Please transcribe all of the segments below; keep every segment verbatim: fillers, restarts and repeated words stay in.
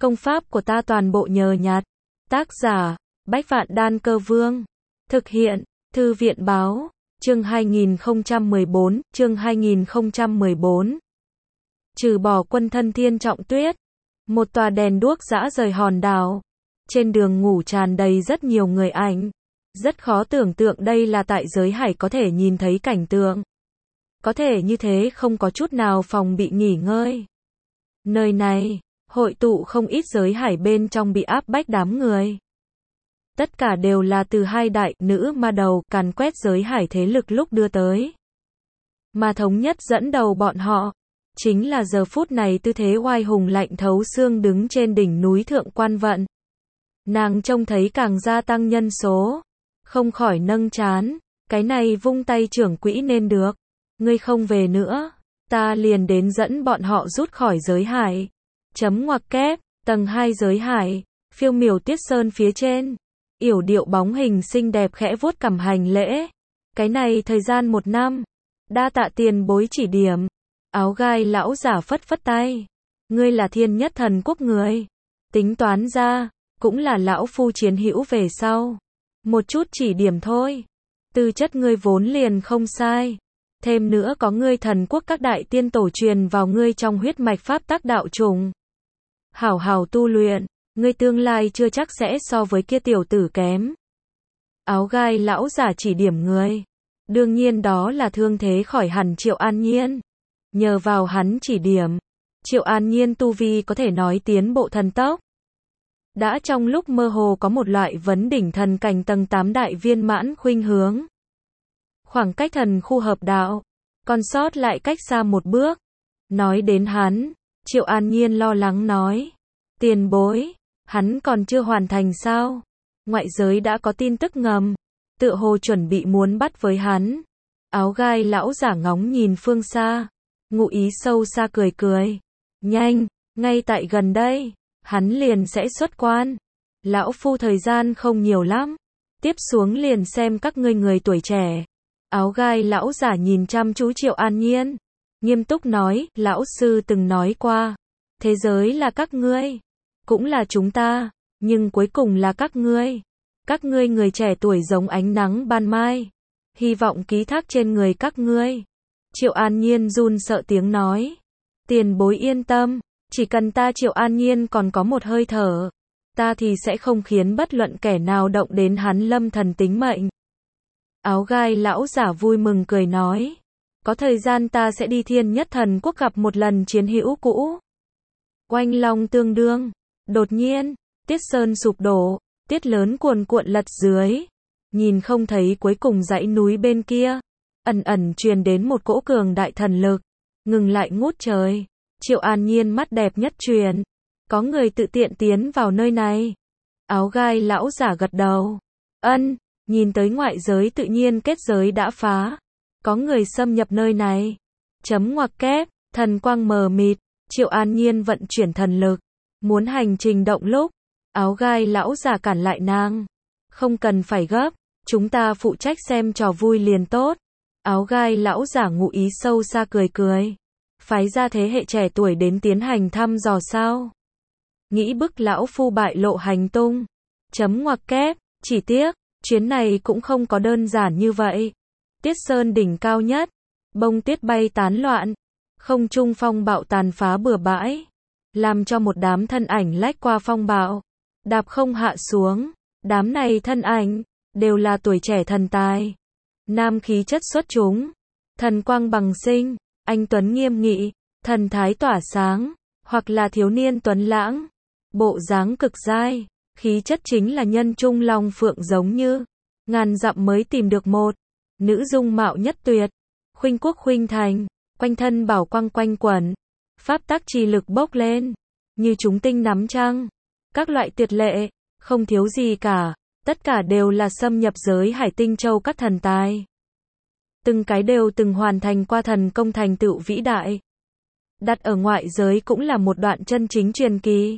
Công pháp của ta toàn bộ nhờ nhặt. Tác giả, Bách Vạn Đan Cơ Vương. Thực hiện, Thư viện Báo. Chương hai nghìn không trăm mười bốn, chương hai nghìn không trăm mười bốn. Trừ bỏ quân thân Thiên Trọng Tuyết, một tòa đèn đuốc dã rời hòn đảo. Trên đường ngủ tràn đầy rất nhiều người ảnh. Rất khó tưởng tượng đây là tại giới hải có thể nhìn thấy cảnh tượng. Có thể như thế không có chút nào phòng bị nghỉ ngơi. Nơi này, hội tụ không ít giới hải bên trong bị áp bách đám người. Tất cả đều là từ hai đại nữ ma đầu càn quét giới hải thế lực lúc đưa tới. Mà thống nhất dẫn đầu bọn họ, chính là giờ phút này tư thế oai hùng lạnh thấu xương đứng trên đỉnh núi Thượng Quan Vận. Nàng trông thấy càng gia tăng nhân số, không khỏi nâng trán, cái này vung tay trưởng quỹ nên được. Ngươi không về nữa, ta liền đến dẫn bọn họ rút khỏi giới hải. Chấm ngoặc kép, tầng hai giới hải, phiêu miểu Tuyết Sơn phía trên. Yểu điệu bóng hình xinh đẹp khẽ vuốt cằm hành lễ. Cái này thời gian một năm. Đa tạ tiền bối chỉ điểm. Áo gai lão giả phất phất tay. Ngươi là thiên nhất thần quốc người. Tính toán ra, cũng là lão phu chiến hữu về sau. Một chút chỉ điểm thôi. Tư chất ngươi vốn liền không sai. Thêm nữa có ngươi thần quốc các đại tiên tổ truyền vào ngươi trong huyết mạch pháp tắc đạo trùng. Hảo hảo tu luyện, ngươi tương lai chưa chắc sẽ so với kia tiểu tử kém. Áo gai lão giả chỉ điểm ngươi. Đương nhiên đó là thương thế khỏi hẳn Triệu An Nhiên. Nhờ vào hắn chỉ điểm, Triệu An Nhiên tu vi có thể nói tiến bộ thần tốc. Đã trong lúc mơ hồ có một loại vấn đỉnh thần cảnh tầng tám đại viên mãn khuynh hướng. Khoảng cách thần khu hợp đạo, còn sót lại cách xa một bước. Nói đến hắn, Triệu An Nhiên lo lắng nói. Tiền bối, hắn còn chưa hoàn thành sao? Ngoại giới đã có tin tức ngầm, tựa hồ chuẩn bị muốn bắt với hắn. Áo gai lão giả ngóng nhìn phương xa, ngụ ý sâu xa cười cười. Nhanh, ngay tại gần đây, hắn liền sẽ xuất quan. Lão phu thời gian không nhiều lắm, tiếp xuống liền xem các ngươi người tuổi trẻ. Áo gai lão giả nhìn chăm chú Triệu An Nhiên, nghiêm túc nói, lão sư từng nói qua, thế giới là các ngươi, cũng là chúng ta, nhưng cuối cùng là các ngươi. Các ngươi người trẻ tuổi giống ánh nắng ban mai, hy vọng ký thác trên người các ngươi. Triệu An Nhiên run sợ tiếng nói, tiền bối yên tâm, chỉ cần ta Triệu An Nhiên còn có một hơi thở, ta thì sẽ không khiến bất luận kẻ nào động đến hắn lâm thần tính mệnh. Áo gai lão giả vui mừng cười nói, có thời gian ta sẽ đi thiên nhất thần quốc gặp một lần chiến hữu cũ. Oanh long tương đương, đột nhiên, Tiết Sơn sụp đổ, tiết lớn cuồn cuộn lật dưới. Nhìn không thấy cuối cùng dãy núi bên kia, ẩn ẩn truyền đến một cỗ cường đại thần lực, ngừng lại ngút trời. Triệu An Nhiên mắt đẹp nhất truyền, có người tự tiện tiến vào nơi này. Áo gai lão giả gật đầu, ân. Nhìn tới ngoại giới tự nhiên kết giới đã phá, có người xâm nhập nơi này. Chấm ngoặc kép, thần quang mờ mịt, Triệu An Nhiên vận chuyển thần lực, muốn hành trình động lúc, áo gai lão giả cản lại nàng. Không cần phải gấp, chúng ta phụ trách xem trò vui liền tốt. Áo gai lão giả ngụ ý sâu xa cười cười, phái ra thế hệ trẻ tuổi đến tiến hành thăm dò sao? Nghĩ bức lão phu bại lộ hành tung. Chấm ngoặc kép, chỉ tiếc chuyến này cũng không có đơn giản như vậy. Tiết Sơn đỉnh cao nhất, bông tuyết bay tán loạn, không trung phong bạo tàn phá bừa bãi, làm cho một đám thân ảnh lách qua phong bạo, đạp không hạ xuống. Đám này thân ảnh, đều là tuổi trẻ thần tài, nam khí chất xuất chúng, thần quang bằng sinh, anh tuấn nghiêm nghị, thần thái tỏa sáng, hoặc là thiếu niên tuấn lãng, bộ dáng cực dai. Khí chất chính là nhân trung long phượng giống như, ngàn dặm mới tìm được một, nữ dung mạo nhất tuyệt, khuynh quốc khuynh thành, quanh thân bảo quang quanh quẩn, pháp tắc chi lực bốc lên, như chúng tinh nắm trăng, các loại tuyệt lệ, không thiếu gì cả, tất cả đều là xâm nhập giới hải tinh châu các thần tài. Từng cái đều từng hoàn thành qua thần công thành tựu vĩ đại. Đặt ở ngoại giới cũng là một đoạn chân chính truyền kỳ.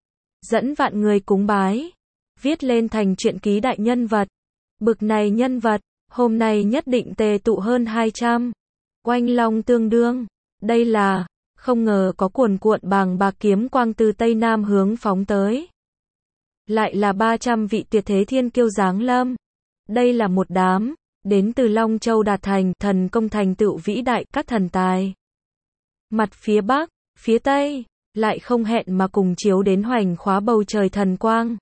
Dẫn vạn người cúng bái, viết lên thành truyện ký đại nhân vật. Bực này nhân vật, hôm nay nhất định tề tụ hơn hai trăm. Oanh long tương đương, đây là Không ngờ có cuồn cuộn bàng bạc kiếm quang từ Tây Nam hướng phóng tới. Lại là ba trăm vị tuyệt thế thiên kiêu giáng lâm. Đây là một đám, đến từ Long Châu đạt thành, thần công thành tựu vĩ đại, các thần tài. Mặt phía Bắc, phía Tây, lại không hẹn mà cùng chiếu đến hoành khóa bầu trời thần quang.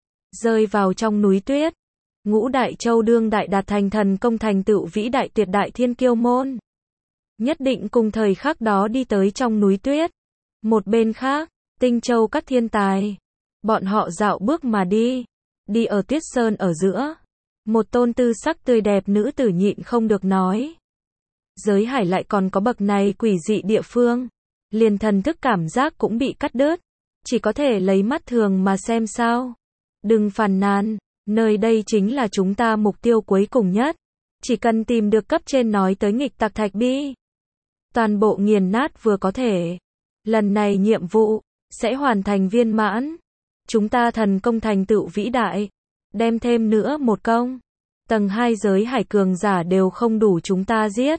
Rơi vào trong núi tuyết. Ngũ đại châu đương đại đạt thành thần công thành tựu vĩ đại tuyệt đại thiên kiêu môn. Nhất định cùng thời khắc đó đi tới trong núi tuyết. Một bên khác, Tinh Châu các thiên tài. Bọn họ dạo bước mà đi. Đi ở tuyết sơn ở giữa. Một tôn tư sắc tươi đẹp nữ tử nhịn không được nói. Giới hải lại còn có bậc này quỷ dị địa phương. Liền thần thức cảm giác cũng bị cắt đứt. Chỉ có thể lấy mắt thường mà xem sao. Đừng phàn nàn, nơi đây chính là chúng ta mục tiêu cuối cùng nhất. Chỉ cần tìm được cấp trên nói tới nghịch tặc thạch bi. Toàn bộ nghiền nát vừa có thể. Lần này nhiệm vụ sẽ hoàn thành viên mãn. Chúng ta thần công thành tựu vĩ đại. Đem thêm nữa một công. Tầng hai giới hải cường giả đều không đủ chúng ta giết.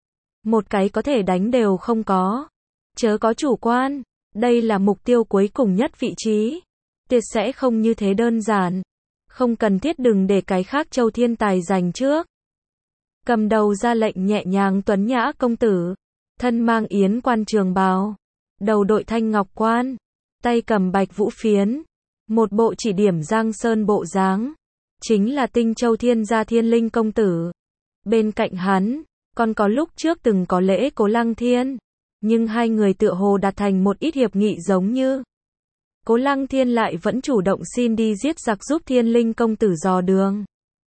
Một cái có thể đánh đều không có. Chớ có chủ quan. Đây là mục tiêu cuối cùng nhất vị trí. Tuyệt sẽ không như thế đơn giản. Không cần thiết đừng để cái khác châu thiên tài giành trước. Cầm đầu ra lệnh nhẹ nhàng tuấn nhã công tử. Thân mang yến quan trường bào. Đầu đội thanh ngọc quan. Tay cầm bạch vũ phiến. Một bộ chỉ điểm giang sơn bộ dáng. Chính là Tinh Châu thiên gia Thiên Linh công tử. Bên cạnh hắn, còn có lúc trước từng có lễ Cố Lăng Thiên. Nhưng hai người tựa hồ đạt thành một ít hiệp nghị giống như. Cố Lăng Thiên lại vẫn chủ động xin đi giết giặc giúp Thiên Linh công tử dò đường.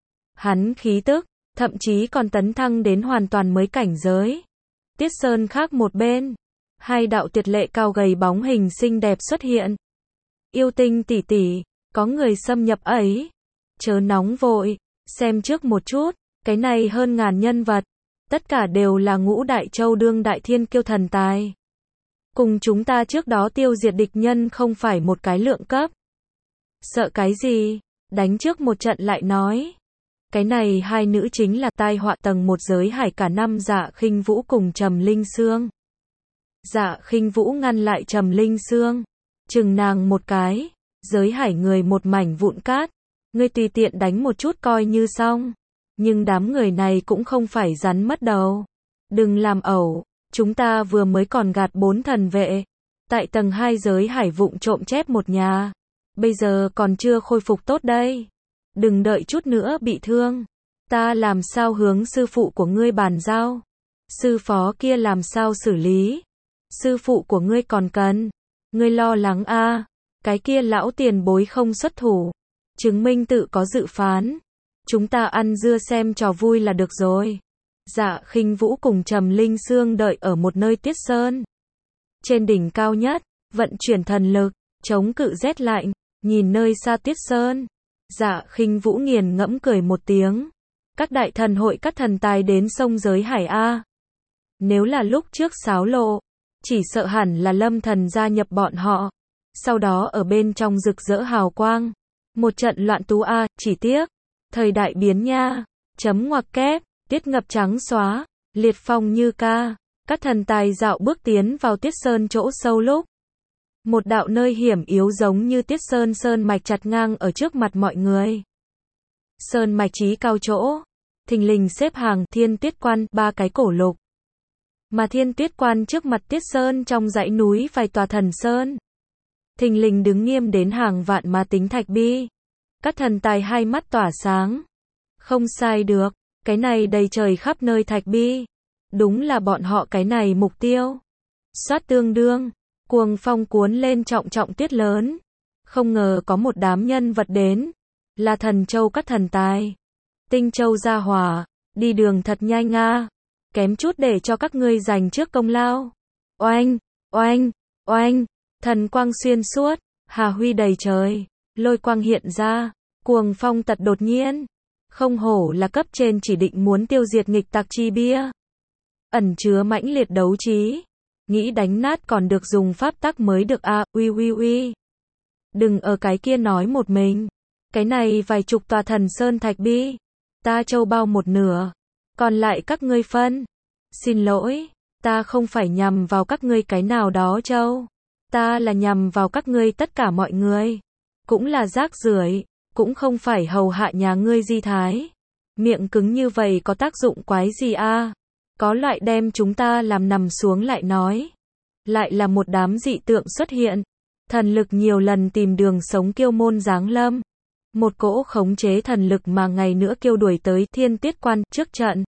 Hắn khí tức, thậm chí còn tấn thăng đến hoàn toàn mới cảnh giới. Tiết Sơn khác một bên. Hai đạo tuyệt lệ cao gầy bóng hình xinh đẹp xuất hiện. Yêu Tinh tỷ tỷ, có người xâm nhập ấy. Chớ nóng vội, xem trước một chút, cái này hơn ngàn nhân vật. Tất cả đều là ngũ đại châu đương đại thiên kiêu thần tài. Cùng chúng ta trước đó tiêu diệt địch nhân không phải một cái lượng cấp. Sợ cái gì, đánh trước một trận lại nói. Cái này hai nữ chính là tai họa tầng một giới hải cả năm Dạ Khinh Vũ cùng Trầm Linh Sương. Dạ Khinh Vũ ngăn lại Trầm Linh Sương. Chừng nàng một cái, giới hải người một mảnh vụn cát. Ngươi tùy tiện đánh một chút coi như xong. Nhưng đám người này cũng không phải rắn mất đầu. Đừng làm ẩu, chúng ta vừa mới còn gạt bốn thần vệ. Tại tầng hai giới hải vụng trộm chép một nhà. Bây giờ còn chưa khôi phục tốt đây. Đừng đợi chút nữa bị thương. Ta làm sao hướng sư phụ của ngươi bàn giao. Sư phó kia làm sao xử lý. Sư phụ của ngươi còn cần. Ngươi lo lắng a à, cái kia lão tiền bối không xuất thủ. Chứng minh tự có dự phán. Chúng ta ăn dưa xem trò vui là được rồi. Dạ Khinh Vũ cùng Trầm Linh Sương đợi ở một nơi Tiết Sơn. Trên đỉnh cao nhất, vận chuyển thần lực, chống cự rét lạnh, nhìn nơi xa Tiết Sơn. Dạ Khinh Vũ nghiền ngẫm cười một tiếng. Các đại thần hội các thần tài đến sông giới hải A. Nếu là lúc trước xáo lộ, chỉ sợ hẳn là Lâm thần gia nhập bọn họ. Sau đó ở bên trong rực rỡ hào quang. Một trận loạn tú A, chỉ tiếc. Thời đại biến nha. Chấm ngoặc kép, tiết ngập trắng xóa, liệt phong như ca. Các thần tài dạo bước tiến vào Tiết Sơn chỗ sâu lúc. Một đạo nơi hiểm yếu giống như Tiết Sơn sơn mạch chặt ngang ở trước mặt mọi người. Sơn mạch chí cao chỗ. Thình lình xếp hàng Thiên Tuyết Quan, ba cái cổ lục. Mà Thiên Tuyết Quan trước mặt Tiết Sơn trong dãy núi vài tòa thần sơn. Thình lình đứng nghiêm đến hàng vạn ma tính thạch bi. Các thần tài hai mắt tỏa sáng. Không sai được, cái này đầy trời khắp nơi thạch bi. Đúng là bọn họ cái này mục tiêu. Xoát tương đương, cuồng phong cuốn lên trọng trọng tuyết lớn. Không ngờ có một đám nhân vật đến. Là Thần Châu các thần tài. Tinh Châu gia hòa, đi đường thật nhanh nga. Kém chút để cho các ngươi giành trước công lao. Oanh, oanh, oanh, thần quang xuyên suốt, hà huy đầy trời, lôi quang hiện ra, cuồng phong tật đột nhiên. Không hổ là cấp trên chỉ định muốn tiêu diệt nghịch tặc chi bia. Ẩn chứa mãnh liệt đấu trí. Nghĩ đánh nát còn được dùng pháp tắc mới được a, à, uy uy uy. Đừng ở cái kia nói một mình. Cái này vài chục tòa thần sơn thạch bi. Ta châu bao một nửa. Còn lại các ngươi phân. Xin lỗi, Ta không phải nhằm vào các ngươi cái nào đó châu. Ta là nhằm vào các ngươi tất cả mọi người. Cũng là rác rưởi, cũng không phải hầu hạ nhà ngươi di thái. Miệng cứng như vậy có tác dụng quái gì a? Có loại đem chúng ta làm nằm xuống lại nói. Lại là một đám dị tượng xuất hiện. Thần lực nhiều lần tìm đường sống kiêu môn giáng lâm. Một cỗ khống chế thần lực mà ngày nữa kêu đuổi tới thiên tiết quan trước trận.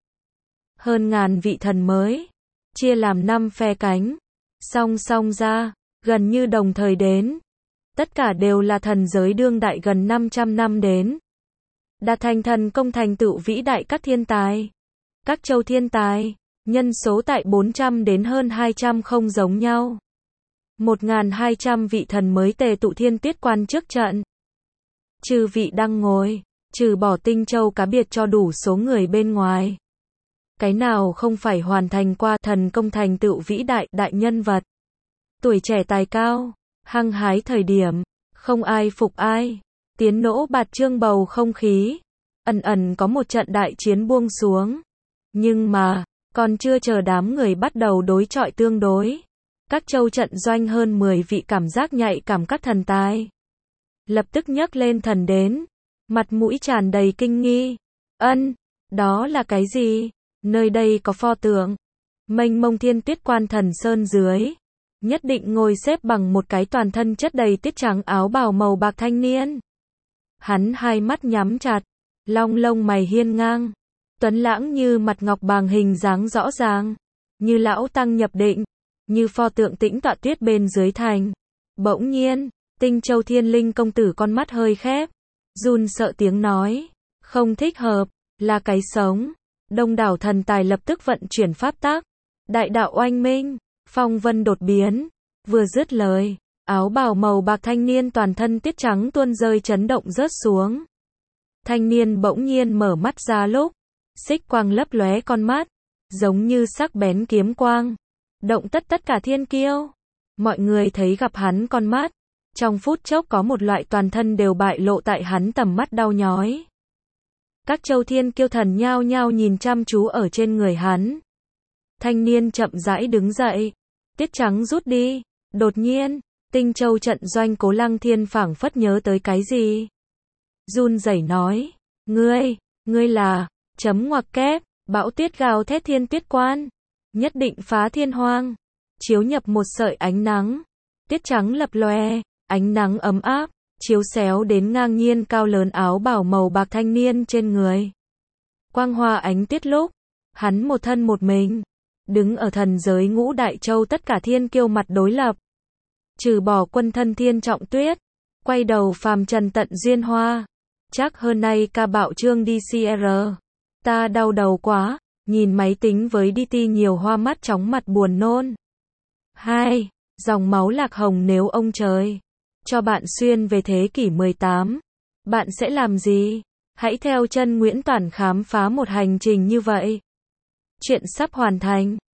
Hơn ngàn vị thần mới. Chia làm năm phe cánh. Song song ra. Gần như đồng thời đến. Tất cả đều là thần giới đương đại gần năm trăm năm đến. Đạt thành thần công thành tựu vĩ đại các thiên tài. Các châu thiên tài. Nhân số tại bốn trăm đến hơn hai trăm không giống nhau. một nghìn hai trăm vị thần mới tề tụ thiên tiết quan trước trận. Trừ vị đang ngồi. Trừ bỏ tinh châu cá biệt cho đủ số người bên ngoài. Cái nào không phải hoàn thành qua thần công thành tựu vĩ đại đại nhân vật. Tuổi trẻ tài cao. Hăng hái thời điểm. Không ai phục ai. Tiến nỗ bạt trương bầu không khí. Ẩn ẩn có một trận đại chiến buông xuống. Nhưng mà, còn chưa chờ đám người bắt đầu đối chọi tương đối. Các châu trận doanh hơn mười vị cảm giác nhạy cảm các thần tài. Lập tức nhấc lên thần đến. Mặt mũi tràn đầy kinh nghi. Ân, đó là cái gì? Nơi đây có pho tượng. Mênh mông thiên tiết quan thần sơn dưới. Nhất định ngồi xếp bằng một cái toàn thân chất đầy tiết trắng áo bào màu bạc thanh niên. Hắn hai mắt nhắm chặt. Long lông mày hiên ngang. Tuấn lãng như mặt ngọc bàng hình dáng rõ ràng. Như lão tăng nhập định. Như pho tượng tĩnh tọa tuyết bên dưới thành. Bỗng nhiên, Tinh Châu Thiên Linh công tử con mắt hơi khép. Run sợ tiếng nói. Không thích hợp, là cái sống. Đông đảo thần tài lập tức vận chuyển pháp tắc. Đại đạo oanh minh. Phong vân đột biến. Vừa dứt lời. Áo bào màu bạc thanh niên toàn thân tiết trắng tuôn rơi chấn động rớt xuống. Thanh niên bỗng nhiên mở mắt ra lúc. Xích quang lấp lóe con mắt. Giống như sắc bén kiếm quang. Động tất tất cả thiên kiêu. Mọi người thấy gặp hắn con mắt. Trong phút chốc có một loại toàn thân đều bại lộ tại hắn tầm mắt đau nhói. Các châu thiên kiêu thần nhao nhao nhìn chăm chú ở trên người hắn. Thanh niên chậm rãi đứng dậy. Tiết trắng rút đi. Đột nhiên, Tinh Châu trận doanh Cố Lăng Thiên phảng phất nhớ tới cái gì. Run rẩy nói. Ngươi, ngươi là, chấm ngoặc kép, bão tiết gào thét thiên tiết quan. Nhất định phá thiên hoang. Chiếu nhập một sợi ánh nắng. Tiết trắng lập lòe, ánh nắng ấm áp, chiếu xéo đến ngang nhiên cao lớn áo bào màu bạc thanh niên trên người. Quang hoa ánh tiết lúc, hắn một thân một mình. Đứng ở thần giới ngũ đại châu tất cả thiên kiêu mặt đối lập. Trừ bỏ quân thân thiên trọng tuyết. Quay đầu phàm trần tận duyên hoa. Chắc hơn nay ca bạo trương đê xê rờ. Ta đau đầu quá. Nhìn máy tính với đê tê nhiều hoa mắt chóng mặt buồn nôn. Hai. Dòng máu lạc hồng nếu ông trời cho bạn xuyên về thế kỷ mười tám. Bạn sẽ làm gì? Hãy theo chân Nguyễn Toản khám phá một hành trình như vậy. Chuyện sắp hoàn thành.